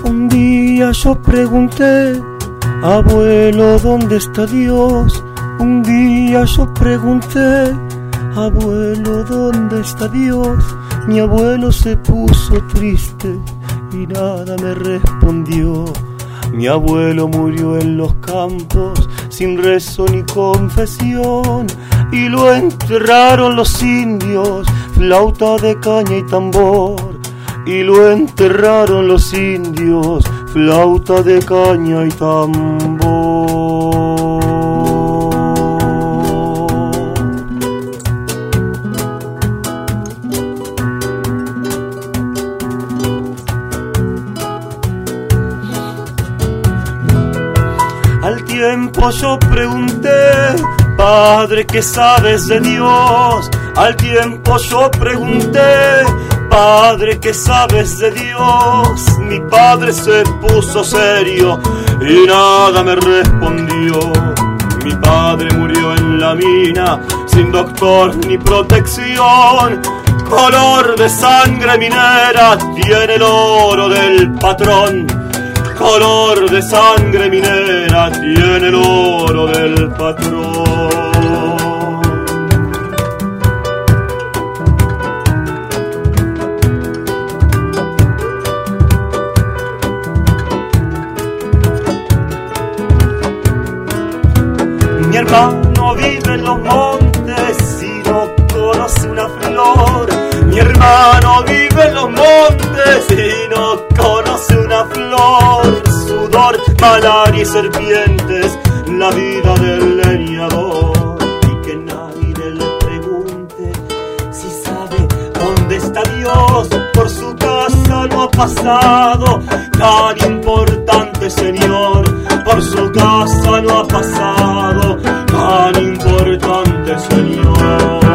Un día yo pregunté, abuelo, ¿dónde está Dios? Un día yo pregunté, abuelo, ¿dónde está Dios? Mi abuelo se puso triste y nada me respondió. Mi abuelo murió en los campos sin rezo ni confesión, y lo enterraron los indios, flauta de caña y tambor. Y lo enterraron los indios, flauta de caña y tambor. Al tiempo yo pregunté, Padre, ¿qué sabes de Dios? Al tiempo yo pregunté, Padre, ¿qué sabes de Dios? Mi padre se puso serio y nada me respondió. Mi padre murió en la mina, sin doctor ni protección. Color de sangre minera tiene el oro del patrón. Color de sangre minera tiene el oro del patrón. Mi hermano vive en los montes y no conoce una flor. Mi hermano vive en los montes y no conoce una flor. Sudor, malaria y serpientes, la vida del leñador. Y que nadie le pregunte si sabe dónde está Dios. Por su casa no ha pasado tan importante señor. Por su casa no ha pasado tan importante señor.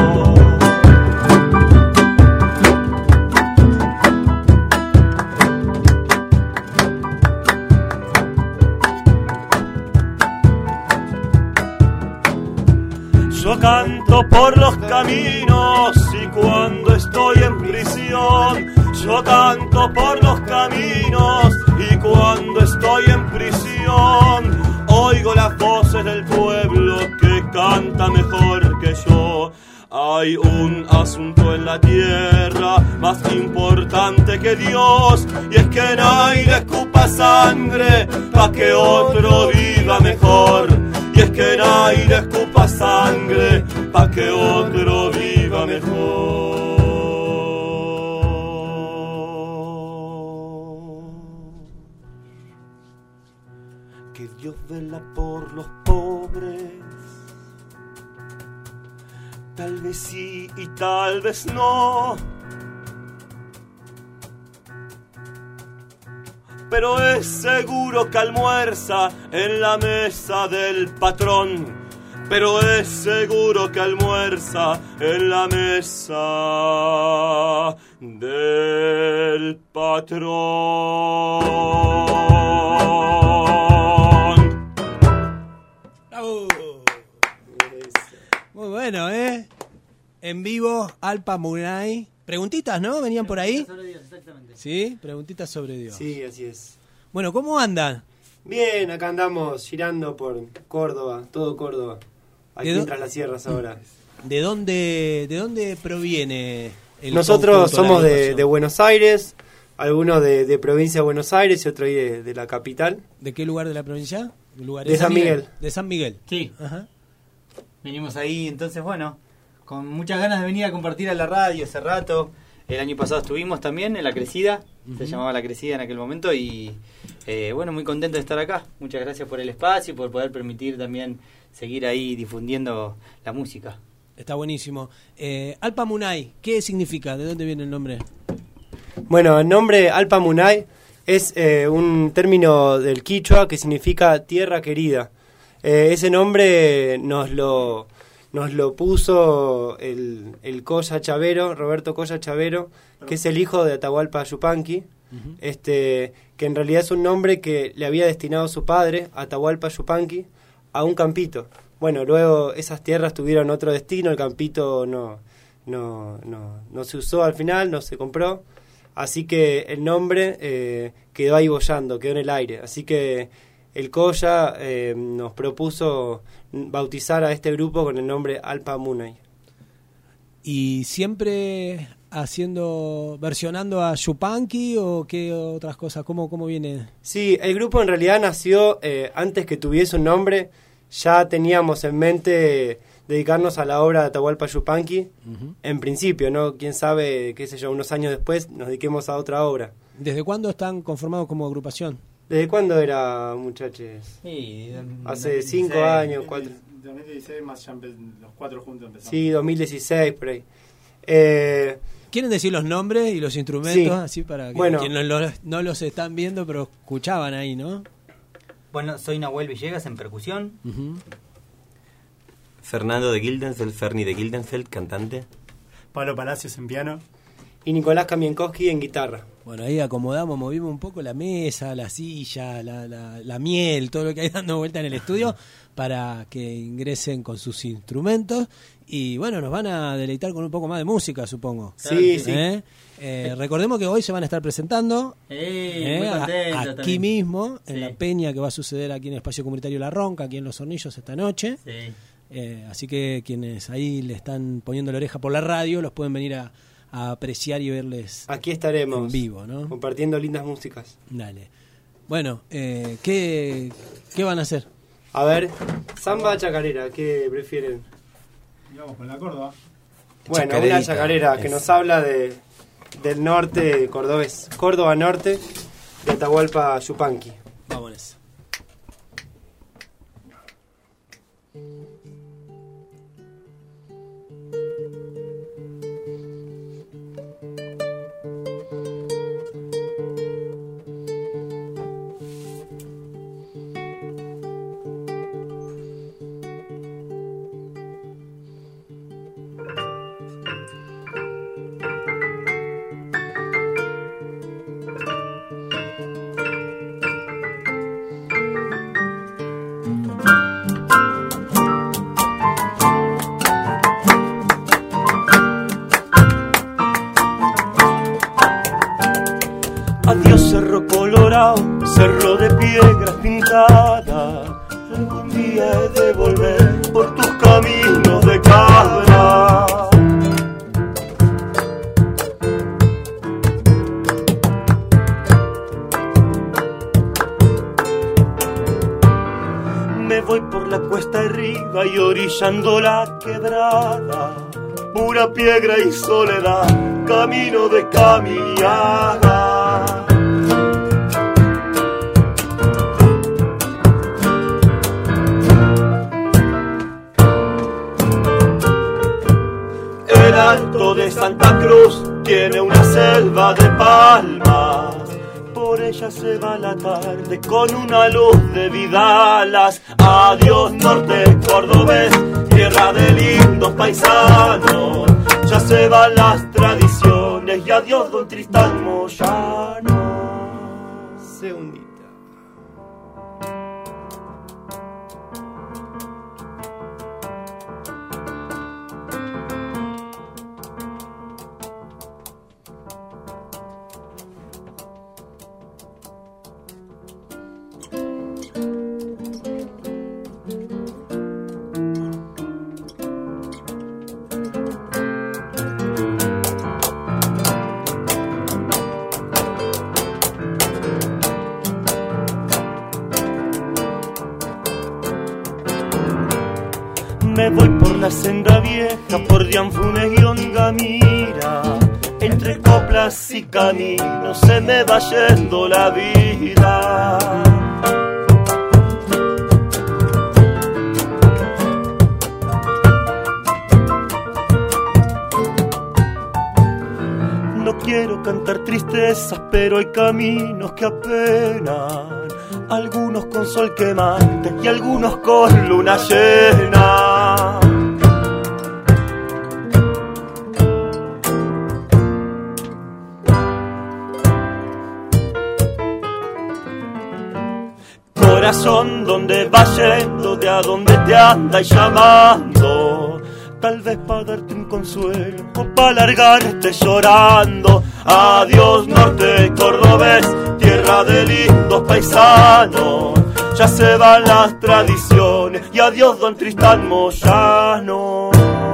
Yo canto por los caminos y cuando estoy en prisión. Yo canto por los caminos y cuando estoy en prisión. Oigo las voces del pueblo que canta mejor que yo. Hay un asunto en la tierra más importante que Dios, y es que nadie escupa sangre pa' que otro viva mejor. Y es que nadie escupa sangre pa' que otro viva mejor. Que Dios vela por los pobres, tal vez sí y tal vez no. Pero es seguro que almuerza en la mesa del patrón. Pero es seguro que almuerza en la mesa del patrón. ¡Bravo! Muy bueno, En vivo, Alpa Munay. Preguntitas, ¿no? ¿Venían por ahí? Sobre Dios, exactamente. Sí, preguntitas sobre Dios. Sí, así es. Bueno, ¿cómo andan? Bien, acá andamos girando por Córdoba, todo Córdoba. Aquí tras las sierras ahora. ¿De dónde proviene el Nosotros somos la de Buenos Aires, algunos de provincia de Buenos Aires y otros ahí de la capital. ¿De qué lugar de la provincia? De San Miguel. De San Miguel. Sí. Ajá. Venimos ahí, entonces, bueno, con muchas ganas de venir a compartir a la radio hace rato. El año pasado estuvimos también en La Crecida, se llamaba La Crecida en aquel momento, y bueno, muy contento de estar acá. Muchas gracias por el espacio y por poder permitir también seguir ahí difundiendo la música. Está buenísimo. Alpa Munay, ¿qué significa? ¿De dónde viene el nombre? Bueno, el nombre Alpa Munay es un término del quichua que significa tierra querida. Ese nombre nos lo puso el Colla Chavero, Roberto Colla Chavero, que es el hijo de Atahualpa Yupanqui, que en realidad es un nombre que le había destinado su padre, Atahualpa Yupanqui, a un campito. Bueno, luego esas tierras tuvieron otro destino, el campito no se usó al final, no se compró, así que el nombre quedó ahí boyando, quedó en el aire. Así que el Coya nos propuso bautizar a este grupo con el nombre Alpa Munay. ¿Y siempre versionando a Yupanqui o qué otras cosas? ¿Cómo viene? Sí, el grupo en realidad nació antes que tuviese un nombre. Ya teníamos en mente dedicarnos a la obra de Atahualpa Yupanqui, en principio, ¿no? Quién sabe, qué sé yo, unos años después nos dediquemos a otra obra. ¿Desde cuándo están conformados como agrupación? ¿Desde cuándo era, muchachos? Sí, Hace 5 años, 4. 2016 más ya los 4 juntos empezamos. Sí, 2016, por ahí. ¿Quieren decir los nombres y los instrumentos? Sí. Así para que quienes no los están viendo, pero escuchaban ahí, ¿no? Bueno, soy Nahuel Villegas en percusión. Fernando de Gildenfeld, Ferni de Gildenfeld, cantante. Pablo Palacios en piano. Y Nicolás Kamienkowski en guitarra. Bueno, ahí acomodamos, movimos un poco la mesa, la silla, la miel, todo lo que hay dando vuelta en el estudio para que ingresen con sus instrumentos y bueno, nos van a deleitar con un poco más de música, supongo. Sí, sí. Recordemos que hoy se van a estar presentando muy contento, aquí también. Mismo, en la peña que va a suceder aquí en el Espacio Comunitario La Ronca, aquí en Los Hornillos esta noche. Sí. Así que quienes ahí le están poniendo la oreja por la radio los pueden venir a apreciar y verles aquí estaremos en vivo, ¿no? Compartiendo lindas músicas. Dale. Bueno, ¿qué van a hacer? A ver, samba o chacarera, ¿qué prefieren? Vamos con la Córdoba. Bueno, una chacarera que nos habla del norte cordobés, Córdoba Norte, de Atahualpa Yupanqui. Vámonos. Adiós Cerro Colorado, cerro de piedras pintadas. Algún día he de volver por tus caminos de cabra. Me voy por la cuesta arriba y orillando la quebrada. Pura piedra y soledad, camino de Camillaga. El Alto de Santa Cruz tiene una selva de palmas. Por ella se va la tarde con una luz de vidalas. Adiós norte cordobés, tierra de lindos paisanos. Ya se van las tradiciones y adiós don Tristán Moyano. Segundita. Me voy por la senda vieja, por Dianfunes y Ongamira. Entre coplas y caminos se me va yendo la vida. No quiero cantar tristezas, pero hay caminos que apenan. Algunos con sol quemante y algunos con luna llena. Corazón, donde va yendo, de a donde te anda y llamando. tal vez para darte un consuelo o para largarte llorando. Adiós norte cordobés, tierra de lindos paisanos, ya se van las tradiciones y adiós don Tristán Moyano.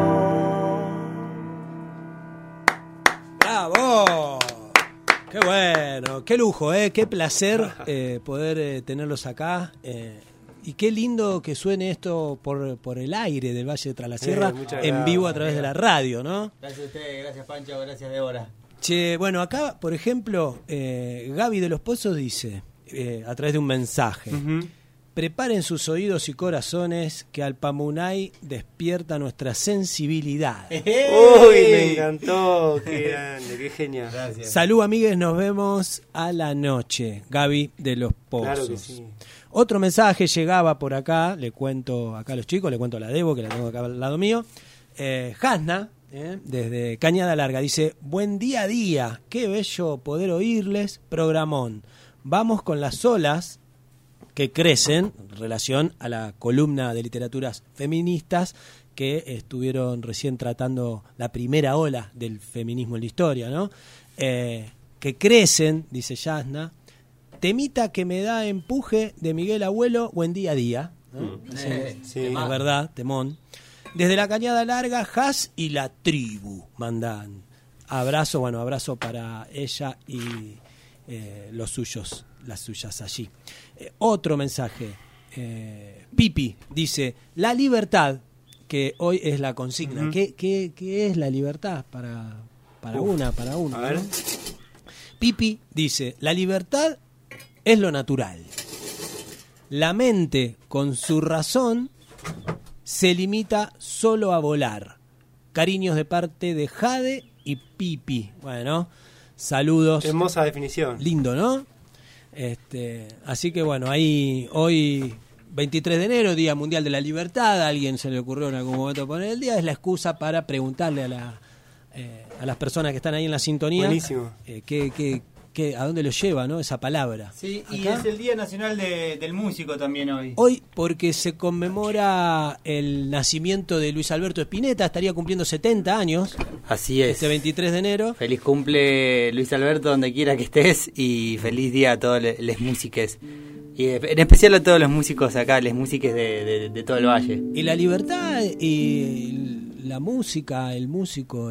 ¡Bravo! ¡Qué bueno! ¡Qué lujo, qué placer poder tenerlos acá! Y qué lindo que suene esto por el aire del Valle de Tras la Sierra en vivo a través de la radio, ¿no? Gracias a ustedes, gracias Pancho, gracias Débora. Che, bueno, acá, por ejemplo, Gaby de los Pozos dice, a través de un mensaje, preparen sus oídos y corazones que Alpamunay despierta nuestra sensibilidad. Uy, me encantó, qué grande, qué genial. Gracias. Salud, amigues, nos vemos a la noche. Gaby de los Pozos. Claro que sí. Otro mensaje llegaba por acá, le cuento acá a los chicos, le cuento a la Debo, que la tengo acá al lado mío. Hasna, desde Cañada Larga, dice, buen día a día, qué bello poder oírles, programón. Vamos con las olas que crecen en relación a la columna de literaturas feministas que estuvieron recién tratando la primera ola del feminismo en la historia, ¿no? Que crecen, dice Yasna, temita que me da empuje de Miguel Abuelo, buen día a día, ¿no? Sí. Es verdad, temón. Desde la Cañada Larga, Has y la tribu mandan abrazo, bueno, abrazo para ella y los suyos, las suyas allí. Otro mensaje, Pipi dice, la libertad, que hoy es la consigna. ¿Qué es la libertad para uno? A ver. ¿No? Pipi dice, la libertad es lo natural. La mente, con su razón, se limita solo a volar. Cariños de parte de Jade y Pipi. Bueno, saludos. Hermosa definición. Lindo, ¿no? Así que bueno, ahí hoy 23 de enero, Día Mundial de la Libertad, a alguien se le ocurrió en algún momento poner el día, es la excusa para preguntarle a las personas que están ahí en la sintonía. Buenísimo. ¿A dónde lo lleva, no? Esa palabra. Sí, y ¿Acá? es el Día Nacional del Músico también hoy. Hoy, porque se conmemora el nacimiento de Luis Alberto Spinetta, estaría cumpliendo 70 años. Así es. Este 23 de enero. Feliz cumple Luis Alberto donde quiera que estés y feliz día a todos les músiques. Y en especial a todos los músicos acá, les músiques de todo el valle. Y la libertad y la música, el músico,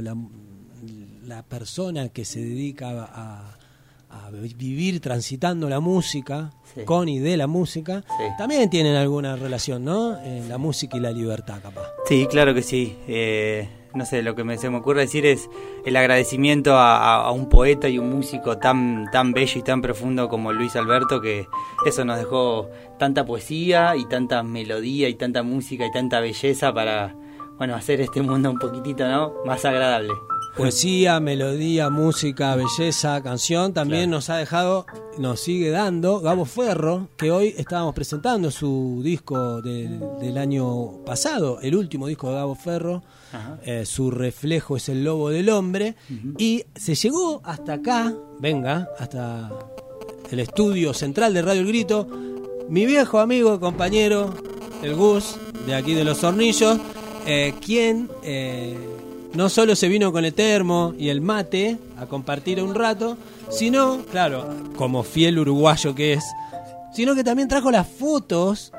la persona que se dedica a vivir transitando la música, sí, con y de la música, sí, también tienen alguna relación, ¿no? La música y la libertad, capaz. Sí, claro que sí. No sé, lo que se me ocurre decir es el agradecimiento a un poeta y un músico tan bello y tan profundo como Luis Alberto, que eso nos dejó tanta poesía y tanta melodía y tanta música y tanta belleza para, bueno, hacer este mundo un poquitito, ¿no?, más agradable. Poesía, melodía, música, belleza, canción, también claro, nos ha dejado, nos sigue dando Gabo Ferro, que hoy estábamos presentando su disco del año pasado, el último disco de Gabo Ferro, Su reflejo es el lobo del hombre, y se llegó hasta acá, hasta el estudio central de Radio El Grito, mi viejo amigo, compañero, el Gus, de aquí de Los Hornillos, quien... no solo se vino con el termo y el mate a compartir un rato, sino, claro, como fiel uruguayo que es, sino que también trajo las fotos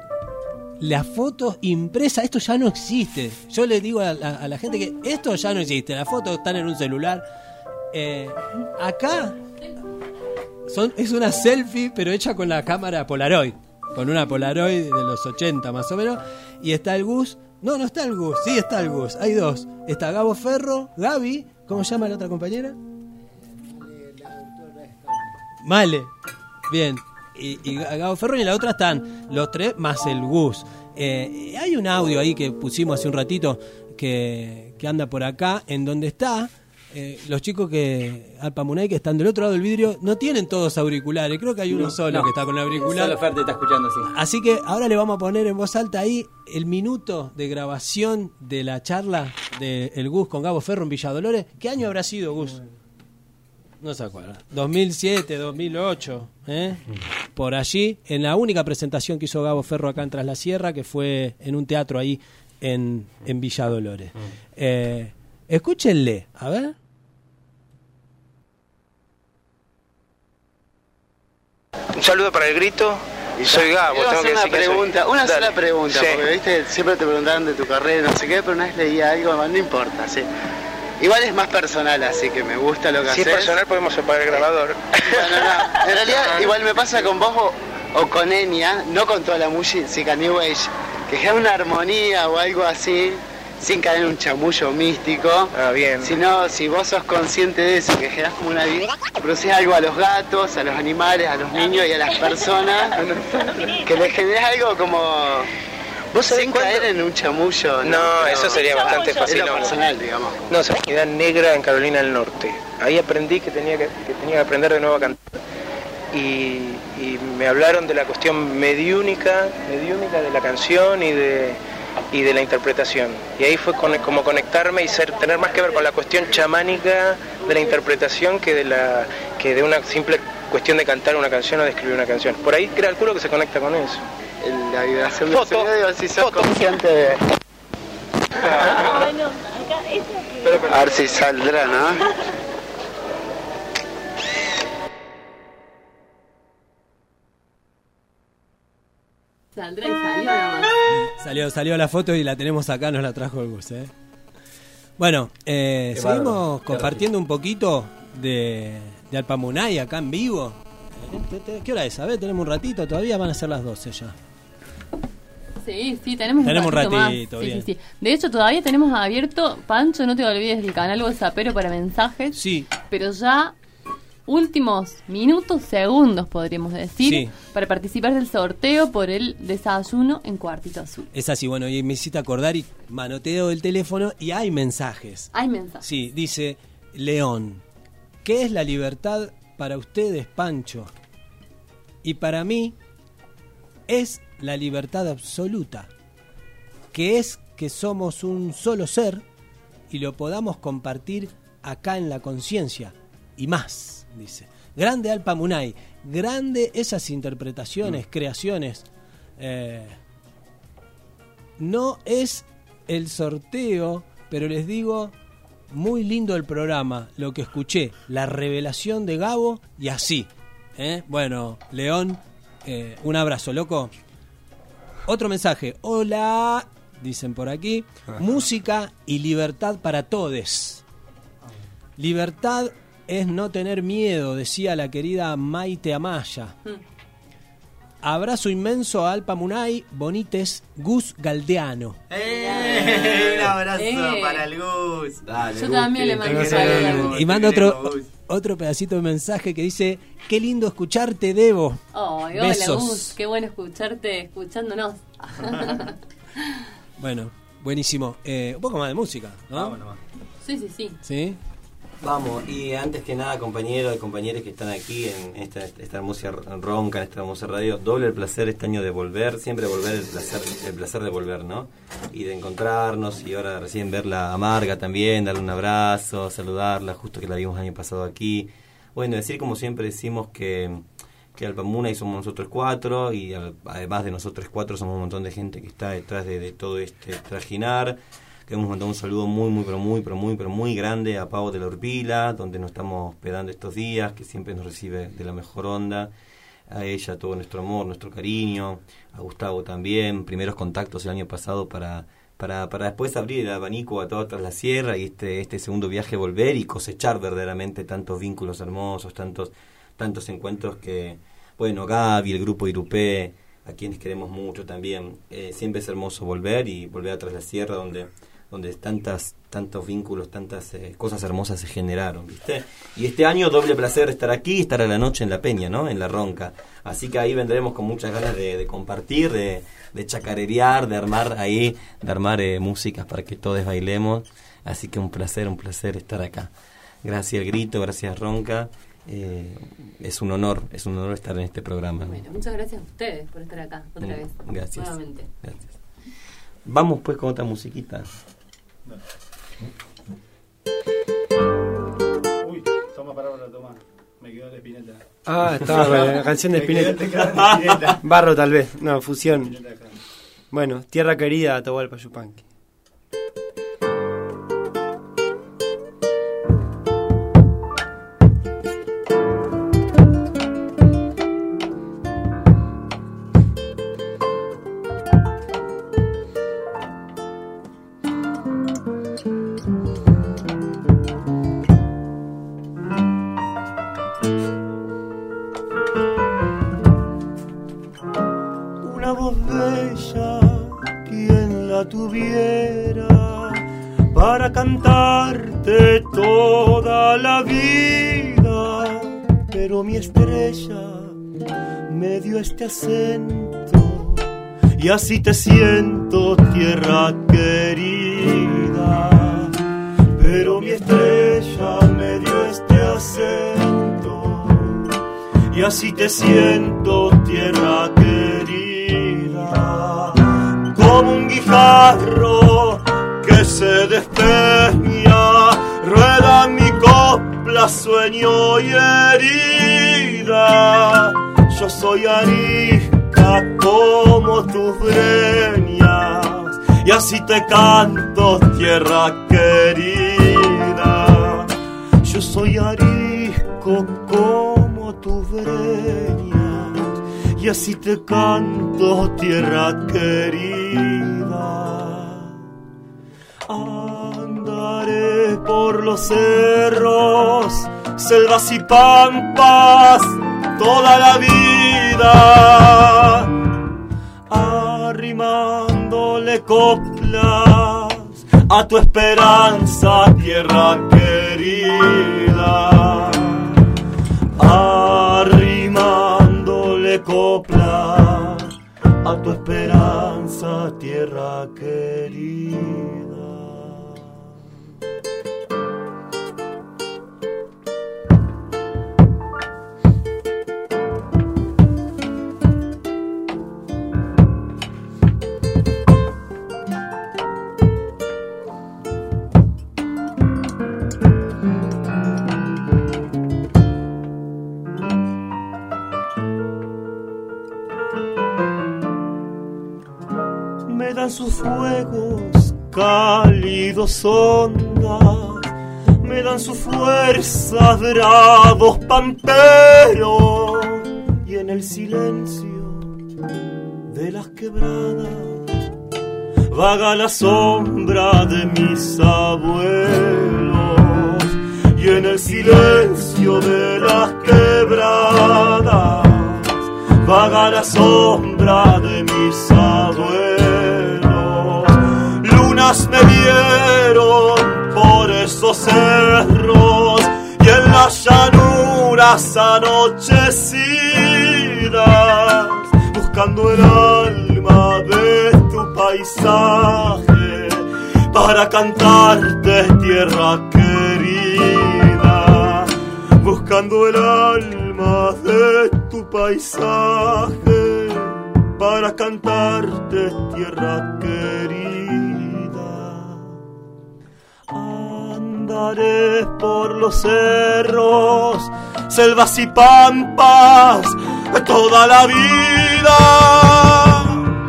impresas. Esto ya no existe. Yo le digo a la gente que esto ya no existe. Las fotos están en un celular. Acá es una selfie, pero hecha con la cámara Polaroid. Con una Polaroid de los 80 más o menos. Y está el Gus. No está el Gus. Sí está el Gus. Hay dos. Está Gabo Ferro, Gaby. ¿Cómo se llama la otra compañera? Male. Bien. Y Gabo Ferro, y en la otra están los tres más el Gus. Hay un audio ahí que pusimos hace un ratito que anda por acá, en donde está los chicos Alpamunay, que están del otro lado del vidrio, no tienen todos auriculares. Creo que hay uno solo que está con el auricular. Solo Fer te está escuchando, sí. Así que ahora le vamos a poner en voz alta ahí el minuto de grabación de la charla de el Gus con Gabo Ferro en Villa Dolores. ¿Qué año habrá sido, Gus? No se acuerda. 2007, 2008, por allí, en la única presentación que hizo Gabo Ferro acá en Tras la Sierra, que fue en un teatro ahí en Villa Dolores. Escúchenle, a ver. Un saludo para el grito. Soy Gabo. Tengo que hacer una Dale. sola pregunta, Sí. porque viste, siempre te preguntaban de tu carrera, no sé qué, pero una vez leí algo, no importa, sí. Igual es más personal, así que me gusta lo que Si es haces. personal podemos apagar el grabador. No. En realidad, igual me pasa con vos o con Enya, no con toda la música New Age, que es una armonía o algo así, sin caer en un chamullo místico. Bien. Sino, si vos sos consciente de eso, que generás como una vida, producís algo a los gatos, a los animales, a los niños y a las personas, que les generás algo como... ¿Vos sabés sin cuándo? caer en un chamullo. No, eso sería bastante Es lo fascinante. personal, digamos. No, esa comunidad negra en Carolina del Norte. Ahí aprendí que tenía que aprender de nuevo a cantar. Y me hablaron de la cuestión mediúnica de la canción y de la interpretación. Y ahí fue como conectarme y tener más que ver con la cuestión chamánica de la interpretación que de una simple cuestión de cantar una canción o de escribir una canción. Por ahí calculo que se conecta con eso. La vibración del Foto. sonido, digo, si sos Foto. consciente de... Bueno, acá esto A ver si saldrá, ¿no? saldrá y salió nada más. Salió la foto y la tenemos acá, nos la trajo el Gus, Bueno, seguimos bárbaro, qué compartiendo un poquito de Alpamunay acá en vivo. ¿Qué hora es? A ver, tenemos un ratito, todavía van a ser las 12 ya. Sí, tenemos un ratito más. bien. Sí. De hecho, todavía tenemos abierto, Pancho, no te olvides del canal WhatsAppero para mensajes. Sí. Pero ya últimos minutos, segundos, podríamos decir, Sí. para participar del sorteo por el desayuno en Cuartito Azul. Es así, bueno, y me hiciste acordar y manoteo el teléfono y hay mensajes. Hay mensajes. Sí, dice León, ¿qué es la libertad para ustedes, Pancho? Y para mí es la libertad absoluta, que es que somos un solo ser y lo podamos compartir acá en la conciencia y más, dice. Grande Alpamunay, grande esas interpretaciones, creaciones. No es el sorteo, pero les digo, muy lindo el programa, lo que escuché, la revelación de Gabo y así. Bueno, León, un abrazo, loco. Otro mensaje, hola, dicen por aquí, música y libertad para todes. Libertad es no tener miedo, decía la querida Maite Amaya. Abrazo inmenso a Alpamunay, Bonites, Gus Galdeano. Un abrazo para el Gus. Dale, Yo Gus, también le que- mando que- saludos. Y manda otro pedacito de mensaje que dice, qué lindo escucharte, Debo. Hola, Besos. Gus, qué bueno escuchándonos. Bueno, buenísimo. Un poco más de música, ¿no? Vamos nomás. Sí. ¿Sí? Vamos, y antes que nada, compañeros y compañeras que están aquí en esta hermosa ronca, en esta hermosa radio, doble el placer este año de volver, siempre volver, el placer de volver, ¿no? Y de encontrarnos, y ahora recién verla a Marga también, darle un abrazo, saludarla, justo que la vimos el año pasado aquí. Bueno, decir como siempre decimos que Alpamunay somos nosotros cuatro, y además de nosotros cuatro somos un montón de gente que está detrás de todo este trajinar. Queremos mandar un saludo muy grande a Pau de la Urpila, donde nos estamos hospedando estos días, que siempre nos recibe de la mejor onda. A ella todo nuestro amor, nuestro cariño. A Gustavo también, primeros contactos el año pasado para después abrir el abanico a toda la sierra y este segundo viaje volver y cosechar verdaderamente tantos vínculos hermosos, tantos encuentros que, bueno, Gaby, el grupo Irupé, a quienes queremos mucho también. Siempre es hermoso volver atrás de la sierra donde tantos vínculos, tantas cosas hermosas se generaron, ¿viste? Y este año doble placer estar aquí, estar a la noche en La Peña, ¿no? En La Ronca. Así que ahí vendremos con muchas ganas de compartir, de chacarerear, de armar músicas para que todos bailemos. Así que un placer estar acá. Gracias El Grito, gracias Ronca. Es un honor estar en este programa. Bueno, muchas gracias a ustedes por estar acá otra vez. Gracias. Nuevamente. Gracias. Vamos pues con otra musiquita. Uy, toma palabra, toma. Me quedó de Spinetta. Ah, estaba la canción de Me quedó Spinetta. de Spinetta. Barro tal vez, no, fusión. Bueno, Tierra Querida, Atahualpa Yupanqui. voz bella, quien la tuviera para cantarte toda la vida, pero mi estrella me dio este acento y así te siento, tierra querida. Pero mi estrella me dio este acento y así te siento, tierra querida. Como un guijarro que se despeña, rueda mi copla, sueño y herida. Yo soy arisca como tus breñas y así te canto, tierra querida. Yo soy arisco como tus breñas y así te canto, tierra querida. Andaré por los cerros, selvas y pampas toda la vida, arrimándole coplas a tu esperanza, tierra querida. Arrimándole coplas a tu esperanza, tierra querida. Me dan sus fuegos cálidos ondas, me dan su fuerza bravos pamperos, y en el silencio de las quebradas vaga la sombra de mis abuelos, y en el silencio de las quebradas vaga la sombra de mis abuelos. Lunas me vieron por esos cerros y en las llanuras anochecidas, buscando el alma de tu paisaje para cantarte, tierra querida. Buscando el alma de tu paisaje para cantarte, tierra querida. Andaré por los cerros, selvas y pampas toda la vida,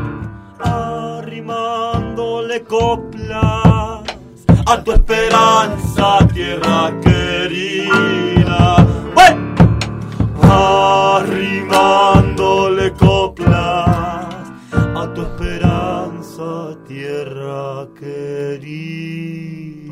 arrimándole coplas a tu esperanza, tierra querida. ¡Bueno! Arrimándole coplas a tu esperanza, tierra querida.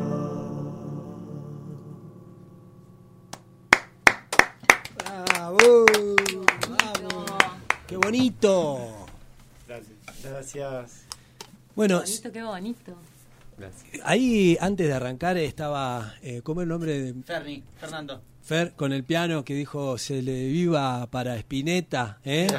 ¡Bravo! ¡Vamos! ¡Qué bonito! Gracias. Bueno, Qué bonito. ahí antes de arrancar estaba, ¿cómo es el nombre de Fernando. Fer con el piano que dijo se le viva para Spinetta?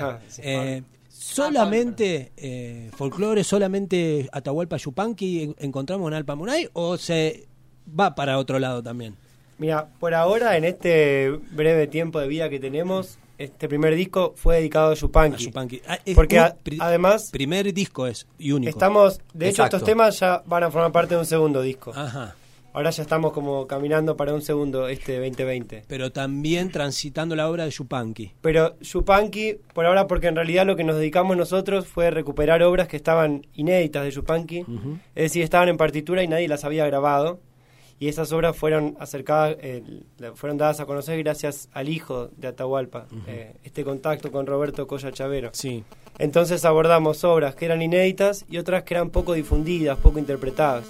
¿Solamente folclore, solamente Atahualpa Yupanqui encontramos en Alpa Munay o se va para otro lado también? Mira, por ahora, en este breve tiempo de vida que tenemos, este primer disco fue dedicado a Yupanqui. Porque además... Primer disco es y único. Estamos, de hecho, Exacto. estos temas ya van a formar parte de un segundo disco. Ajá. Ahora ya estamos como caminando para un segundo 2020. Pero también transitando la obra de Yupanqui. Pero Yupanqui, por ahora, porque en realidad lo que nos dedicamos nosotros fue recuperar obras que estaban inéditas de Yupanqui. Es decir, estaban en partitura y nadie las había grabado. Y esas obras fueron acercadas, fueron dadas a conocer gracias al hijo de Atahualpa, este contacto con Roberto Colla Chavero. Sí. Entonces abordamos obras que eran inéditas y otras que eran poco difundidas, poco interpretadas.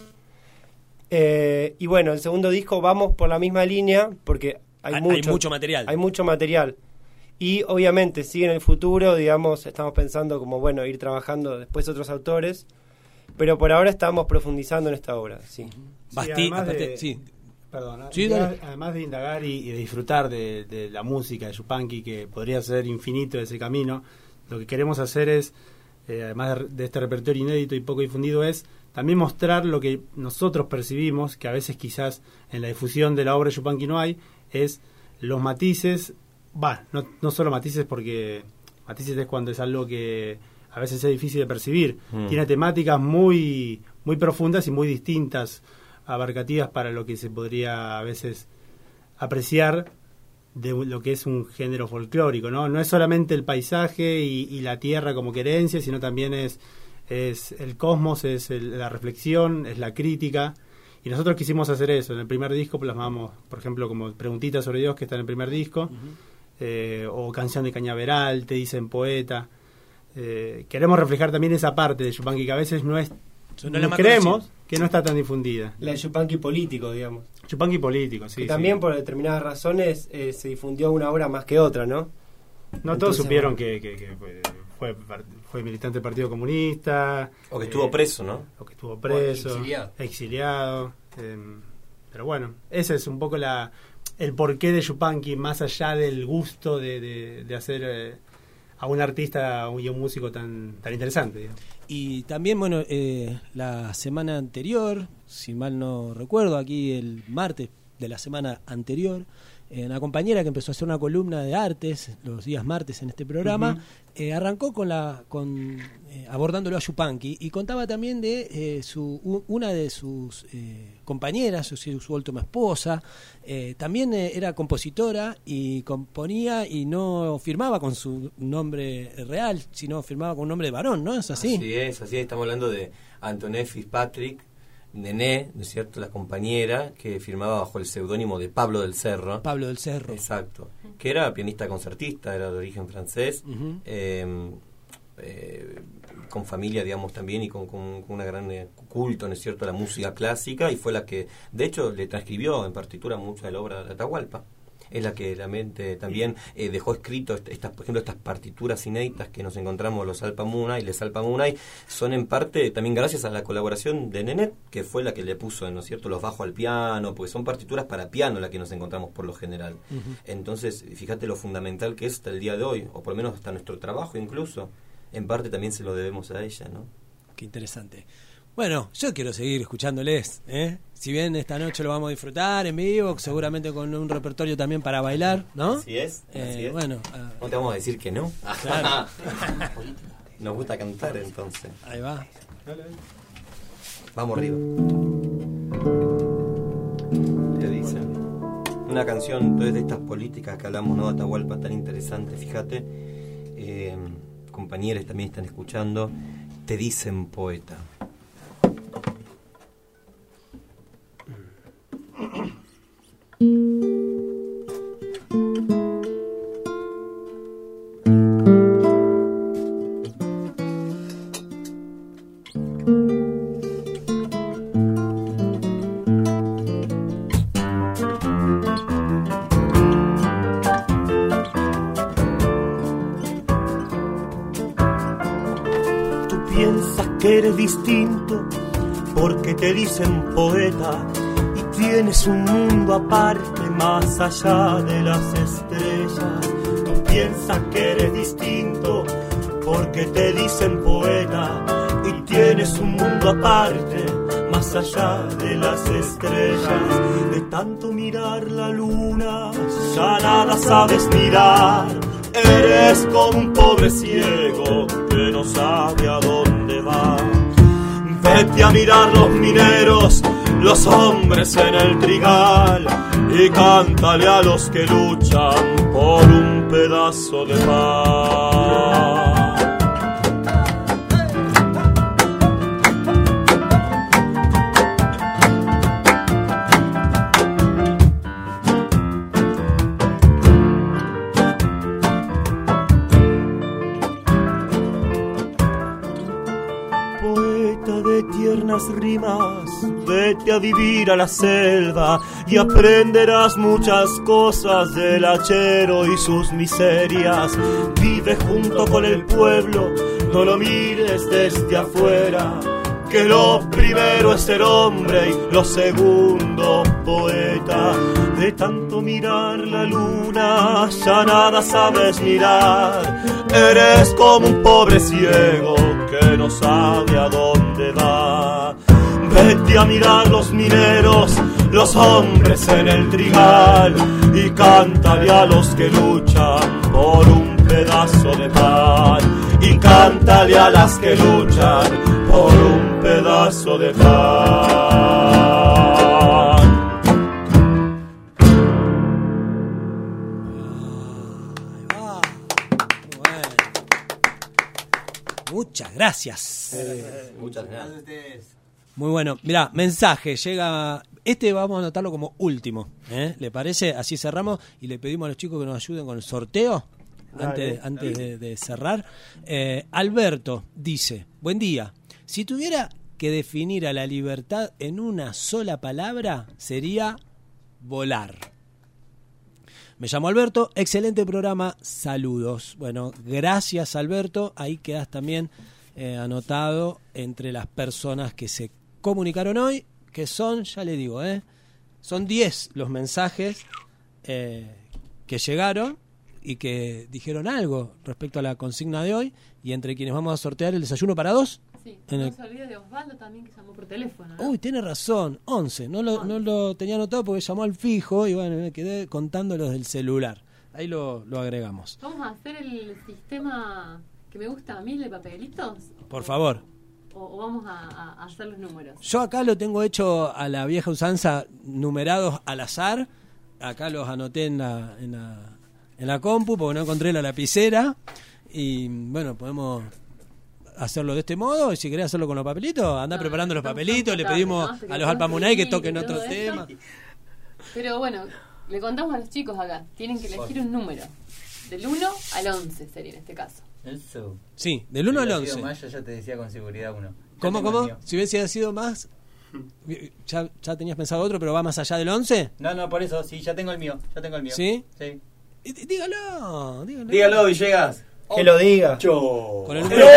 Y bueno, el segundo disco vamos por la misma línea porque hay mucho material. Hay mucho material. Y obviamente, sí, en el futuro, digamos, estamos pensando como, bueno, ir trabajando después otros autores, pero por ahora estamos profundizando en esta obra, sí. Además de indagar y de disfrutar de la música de Yupanqui, que podría ser infinito ese camino, lo que queremos hacer es, además de este repertorio inédito y poco difundido, es también mostrar lo que nosotros percibimos, que a veces quizás en la difusión de la obra de Yupanqui no hay, es los matices, no solo matices, porque matices es cuando es algo que a veces es difícil de percibir. Tiene temáticas muy, muy profundas y muy distintas, abarcativas para lo que se podría a veces apreciar de lo que es un género folclórico, ¿no? No es solamente el paisaje y la tierra como querencia, sino también es el cosmos, es la reflexión, es la crítica. Y nosotros quisimos hacer eso. En el primer disco plasmamos, por ejemplo, como Preguntita sobre Dios, que está en el primer disco, o Canción de Cañaveral, Te dicen poeta. Queremos reflejar también esa parte de Yupanqui que a veces no creemos que no está tan difundida. La Yupanqui político, digamos. Yupanqui político, sí. Que también por determinadas razones se difundió una obra más que otra, ¿no? No todos supieron que fue militante del Partido Comunista. O que estuvo preso, ¿no? O que estuvo preso. Exiliado. Pero bueno, ese es un poco el porqué de Yupanqui, más allá del gusto de hacer a un artista y a un músico tan interesante, digamos. Y también, bueno, la semana anterior, si mal no recuerdo, aquí el martes de la semana anterior, una compañera que empezó a hacer una columna de artes los días martes en este programa, arrancó abordándolo a Yupanqui y contaba también de una de sus compañeras, su última esposa, también era compositora y componía y no firmaba con su nombre real, sino firmaba con un nombre de varón, ¿no? ¿Es así? Así es, estamos hablando de Antoinette Fitzpatrick, Nené, ¿no es cierto?, la compañera que firmaba bajo el seudónimo de Pablo del Cerro. Pablo del Cerro. Exacto. Que era pianista concertista, era de origen francés, con familia, digamos, también, y con una gran culto, ¿no es cierto?, a la música clásica, y fue la que, de hecho, le transcribió en partitura mucha de la obra de Atahualpa. Es la que realmente también dejó escrito, por ejemplo, estas partituras inéditas que nos encontramos, los Alpamunay, les Alpamunay, son en parte también gracias a la colaboración de Nenet, que fue la que le puso, ¿no es cierto?, los bajos al piano, porque son partituras para piano las que nos encontramos por lo general. Entonces, fíjate lo fundamental que es hasta el día de hoy, o por lo menos hasta nuestro trabajo incluso, en parte también se lo debemos a ella, ¿no? Qué interesante. Bueno, yo quiero seguir escuchándoles, ¿eh? Si bien esta noche lo vamos a disfrutar en vivo, seguramente con un repertorio también para bailar, ¿no? Así es. Bueno, no te vamos a decir que no. Claro. Nos gusta cantar, entonces. Ahí va. Vamos arriba. Te dicen. Una canción, entonces, de estas políticas que hablamos, ¿no? Atahualpa, tan interesante, fíjate. Compañeros también están escuchando. Te dicen poeta. Tú piensas que eres distinto porque te dicen poeta y tienes un mundo aparte más allá de las estrellas. Tú piensas que eres distinto porque te dicen poeta y tienes un mundo aparte más allá de las estrellas. De tanto mirar la luna ya nada sabes mirar. Eres como un pobre ciego que no sabe a dónde va. Vete a mirar los mineros, los hombres en el trigal, y cántale a los que luchan por un pedazo de pan. tiernas rimas. Vete a vivir a la selva y aprenderás muchas cosas del hachero y sus miserias. Vive junto con el pueblo, no lo mires desde afuera, que lo primero es ser hombre y lo segundo poeta. De tanto mirar la luna ya nada sabes mirar. Eres como un pobre ciego que no sabe a dónde va. Vete a mirar los mineros, los hombres en el trigal, y cántale a los que luchan por un pedazo de pan. Y cántale a las que luchan por un pedazo de pan. Muchas gracias. Muchas gracias. Muy bueno. Mirá, mensaje, llega... Este vamos a anotarlo como último, ¿le parece? Así cerramos y le pedimos a los chicos que nos ayuden con el sorteo antes de cerrar. Alberto dice, buen día, si tuviera que definir a la libertad en una sola palabra, sería volar. Me llamo Alberto, excelente programa, saludos. Bueno, gracias Alberto, ahí quedas también anotado entre las personas que se comunicaron hoy, que son, ya le digo, son 10 los mensajes que llegaron y que dijeron algo respecto a la consigna de hoy, y entre quienes vamos a sortear el desayuno para 2. Sí, no se olvide de Osvaldo también, que llamó por teléfono, ¿no? Uy, tiene razón, 11. No lo tenía anotado porque llamó al fijo y bueno, me quedé contando los del celular. Ahí lo agregamos. ¿Vamos a hacer el sistema que me gusta a mí, de papelitos? Por favor. ¿O vamos a hacer los números? Yo acá lo tengo hecho a la vieja usanza, numerados al azar. Acá los anoté en la compu porque no encontré la lapicera. Y bueno, podemos hacerlo de este modo, y si querés hacerlo con los papelitos, andá preparando los papelitos, le pedimos a los Alpamunay que toquen otro tema. Pero bueno, le contamos a los chicos acá, tienen que elegir un número, del 1 al 11 sería en este caso. Eso. Sí, del 1 al 11. Más, yo ya te decía con seguridad 1. ¿Cómo? Si hubiese sido más, ya tenías pensado otro, pero va más allá del 11. No, por eso, sí, ya tengo el mío. ¿Sí? Sí. Dígalo, Villegas. Que lo diga. Con el número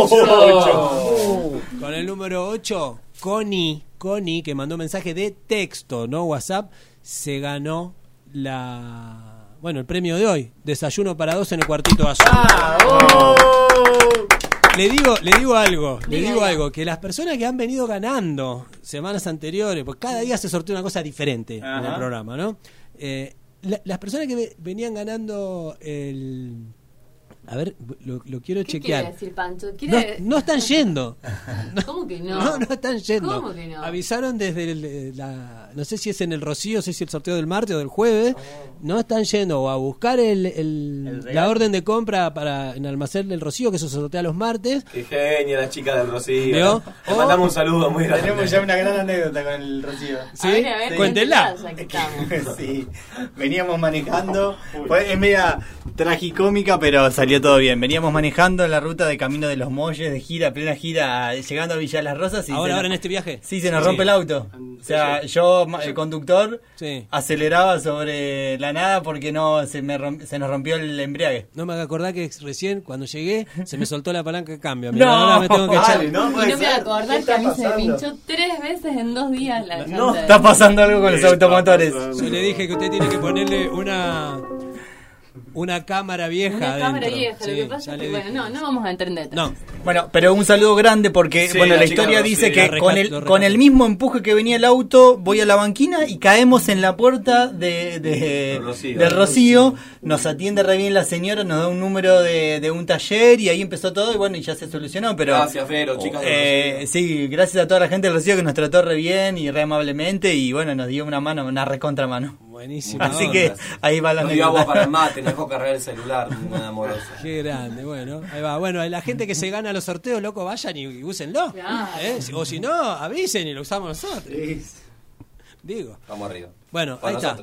8. Con el número 8, Connie, que mandó mensaje de texto, no WhatsApp, se ganó el premio de hoy, desayuno para 2 en el Cuartito Azul. Le digo algo, que las personas que han venido ganando semanas anteriores, porque cada día se sortea una cosa diferente en el programa, ¿no? Las personas que venían ganando a ver, lo quiero chequear. ¿Qué quiere decir, Pancho? No están yendo. ¿Cómo que no? No están yendo. ¿Cómo que no? Avisaron desde no sé si es en el Rocío, no sé si el sorteo del martes o del jueves. No están yendo a buscar la orden de compra en Almacén del Rocío, que eso se sortea los martes. Qué genia la chica del Rocío. Le mandamos un saludo muy grande. Tenemos ya una gran anécdota con el Rocío. ¿Sí? A ver, cuéntenla. Sí, veníamos manejando, es media tragicómica, pero salió todo bien. Veníamos manejando en la ruta de Camino de los Molles, de plena gira, llegando a Villa de las Rosas. Y ahora en este viaje. Sí, se nos rompe el auto. O sea, yo, el conductor, aceleraba sobre la nada porque se nos rompió el embriague. No me acordás que recién, cuando llegué, se me soltó la palanca de cambio. No, ahora me tengo que echar. No me acordás que a mí se me pinchó 3 veces en 2 días la llanta. No, está pasando algo con los automotores. Yo le dije que usted tiene que ponerle una cámara vieja. Una cámara adentro. vieja, lo que pasa es que no vamos a entender. No. Bueno, pero un saludo grande porque la historia dice que con el mismo empuje que venía el auto, voy a la banquina y caemos en la puerta del Rocío. Nos atiende re bien la señora, nos da un número de un taller y ahí empezó todo y bueno, y ya se solucionó. Pero gracias, Vero, chicas del Rocío. Sí, gracias a toda la gente del Rocío que nos trató re bien y re amablemente y bueno, nos dio una recontramano. Buenísimo. Así que ahí va la anécdota. Agua para el mate, nos dejó cargar el celular, una amorosa. Qué grande, bueno, ahí va. Bueno, la gente que se gana los sorteos, loco, vayan y úsenlo. Claro. O si no, avisen y lo usamos nosotros. Sí. Digo. Vamos arriba. Bueno, ahí está.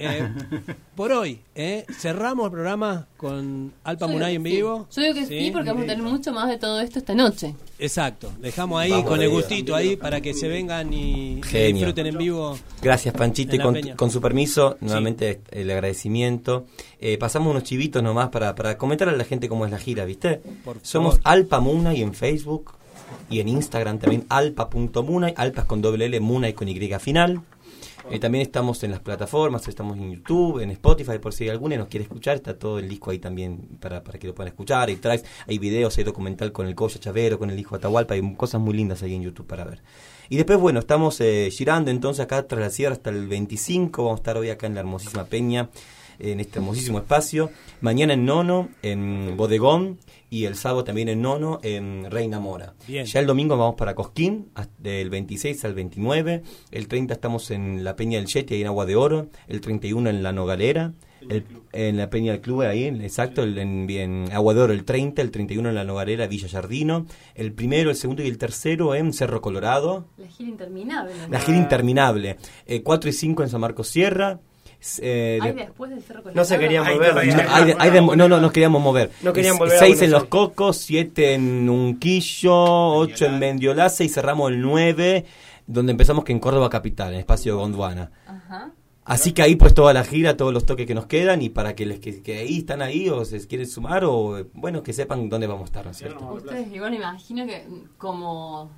Por hoy, cerramos el programa con Alpa Munay en vivo. Yo digo que sí, porque vamos a tener mucho más de todo esto esta noche. Exacto, dejamos ahí con el gustito ahí para que se vengan y disfruten en vivo. Gracias, Panchito, y con su permiso, nuevamente el agradecimiento. Pasamos unos chivitos nomás para comentar a la gente cómo es la gira, ¿viste? Somos Alpa Munay en Facebook y en Instagram también alpa.munay, alpas con doble L, Munay con Y final. También estamos en las plataformas, estamos en YouTube, en Spotify, por si alguno nos quiere escuchar, está todo el disco ahí también para que lo puedan escuchar. Hay videos, hay documental con el Coya Chavero, con el hijo Atahualpa, hay cosas muy lindas ahí en YouTube para ver. Y después, bueno, estamos girando entonces acá tras la sierra hasta el 25, vamos a estar hoy acá en la hermosísima Peña, en este hermosísimo espacio. Mañana en Nono, en Bodegón, y el sábado también en Nono, en Reina Mora. Bien. Ya el domingo vamos para Cosquín, del 26 al 29. El 30 estamos en la Peña del Yeti, ahí en Agua de Oro. El 31 en la Nogalera. En la Peña del Club, ahí, exacto, en Agua de Oro el 30, el 31 en la Nogalera, Villa Yardino. El primero, el segundo y el tercero en Cerro Colorado. La gira interminable. La gira interminable. 4 y 5 en San Marcos Sierra. ¿Hay después del Cerro Colorado? No se querían mover. No nos queríamos mover. No querían volver 6 en Los Cocos, 7 en Unquillo, 8 en Mendiolaza y cerramos el 9, donde empezamos que en Córdoba Capital, en Espacio Gondwana. Ajá. Así que ahí pues toda la gira, todos los toques que nos quedan, y para que ahí están ahí o se quieren sumar, o bueno, que sepan dónde vamos a estar, ¿no es cierto? Ustedes, igual me imagino que como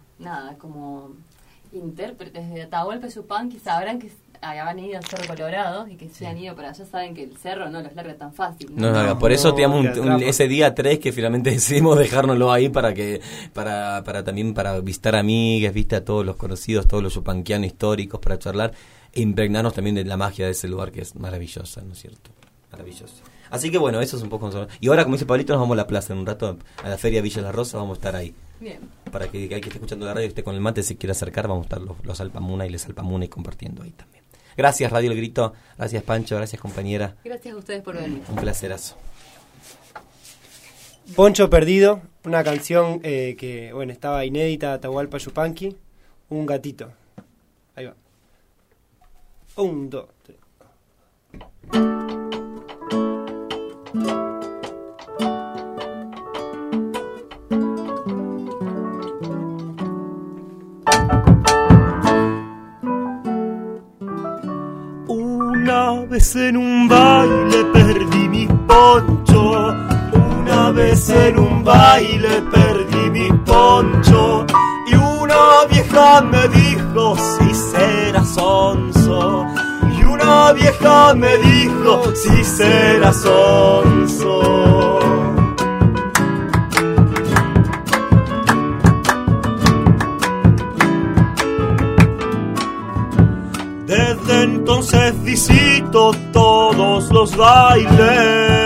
intérpretes de Atahualpa Yupanqui sabrán que habían ido al Cerro Colorado y que se han ido para allá, saben que el cerro no los larga tan fácil. No, por eso teníamos ese día 3 que finalmente decidimos dejárnoslo ahí para también para visitar amigas, viste, a todos los conocidos, todos los yupanquianos históricos, para charlar e impregnarnos también de la magia de ese lugar que es maravillosa, ¿no es cierto? Maravillosa. Así que bueno, eso es un poco... Y ahora, como dice Pablito, nos vamos a la plaza en un rato, a la Feria Villa La Rosa, vamos a estar ahí. Bien. Para que esté escuchando la radio, esté con el mate, si quiere acercar, vamos a estar los Alpa Munay y les Alpa Munay compartiendo ahí también. Gracias, Radio El Grito. Gracias, Pancho. Gracias, compañera. Gracias a ustedes por venir. Un placerazo. Poncho Perdido, una canción que, bueno, estaba inédita, Atahualpa Yupanqui. Un gatito. Ahí va. 1, 2, 3. Una vez en un baile perdí mi poncho. Una vez en un baile perdí mi poncho. Y una vieja me dijo, si serás sonso. Y una vieja me dijo, si serás sonso. Desde entonces visito todos los bailes.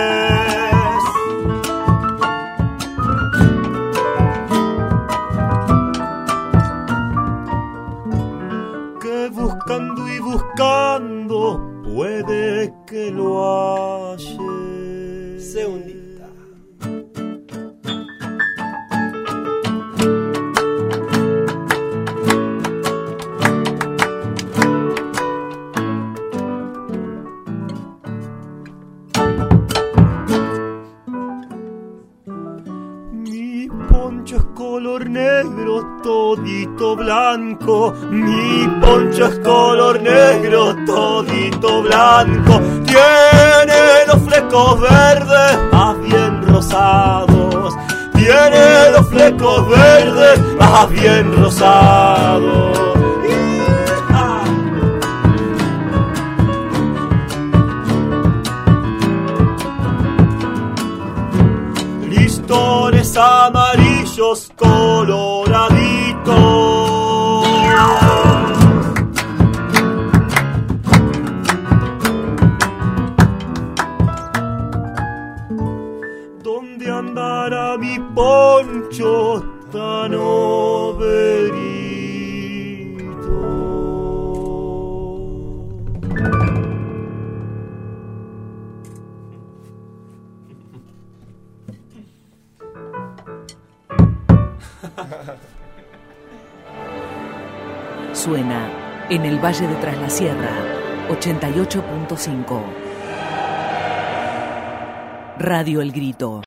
Que buscando y buscando puede que lo halle. Segundita. Color negro, todito blanco. Mi poncho es color negro, todito blanco. Tiene los flecos verdes, más bien rosados. Tiene los flecos verdes, más bien rosados. Listones amarillos coloraditos. ¿Dónde andará mi poncho tan overito? Suena en el Valle de Tras la Sierra. 88.5. Radio El Grito.